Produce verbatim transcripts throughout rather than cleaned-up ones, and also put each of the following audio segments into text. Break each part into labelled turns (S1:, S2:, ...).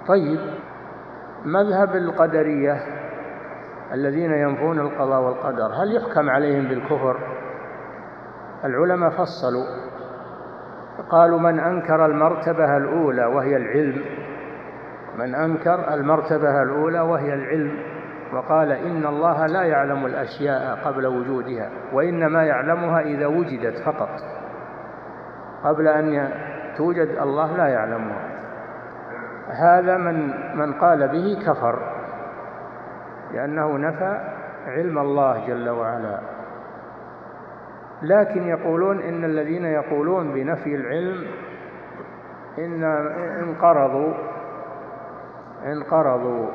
S1: طيب، مذهب القدرية الذين ينفون القضاء والقدر هل يحكم عليهم بالكفر؟ العلماء فصلوا، قالوا من أنكر المرتبة الأولى وهي العلم، من أنكر المرتبة الأولى وهي العلم وقال إن الله لا يعلم الأشياء قبل وجودها وإنما يعلمها إذا وجدت فقط، قبل أن توجد الله لا يعلمها، هذا من من قال به كفر، لأنه نفى علم الله جل وعلا. لكن يقولون إن الذين يقولون بنفي العلم إن انقرضوا انقرضوا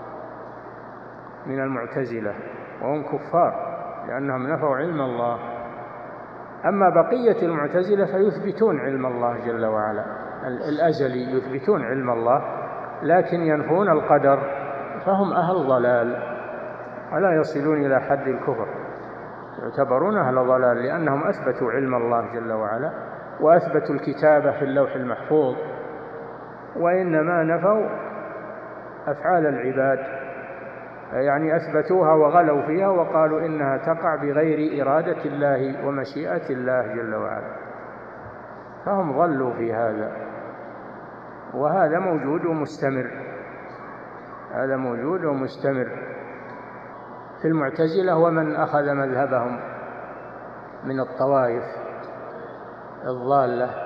S1: من المعتزلة وهم كفار لأنهم نفوا علم الله. أما بقية المعتزلة فيثبتون علم الله جل وعلا الأزلي، يثبتون علم الله لكن ينفون القدر، فهم أهل ضلال ولا يصلون إلى حد الكفر، يعتبرون أهل ضلال لأنهم أثبتوا علم الله جل وعلا وأثبتوا الكتابة في اللوح المحفوظ، وإنما نفوا أفعال العباد، يعني أثبتوها وغلوا فيها وقالوا إنها تقع بغير إرادة الله ومشيئة الله جل وعلا، فهم ضلوا في هذا، وهذا موجود ومستمر، هذا موجود ومستمر في المعتزلة ومن أخذ مذهبهم من الطوائف الضالة.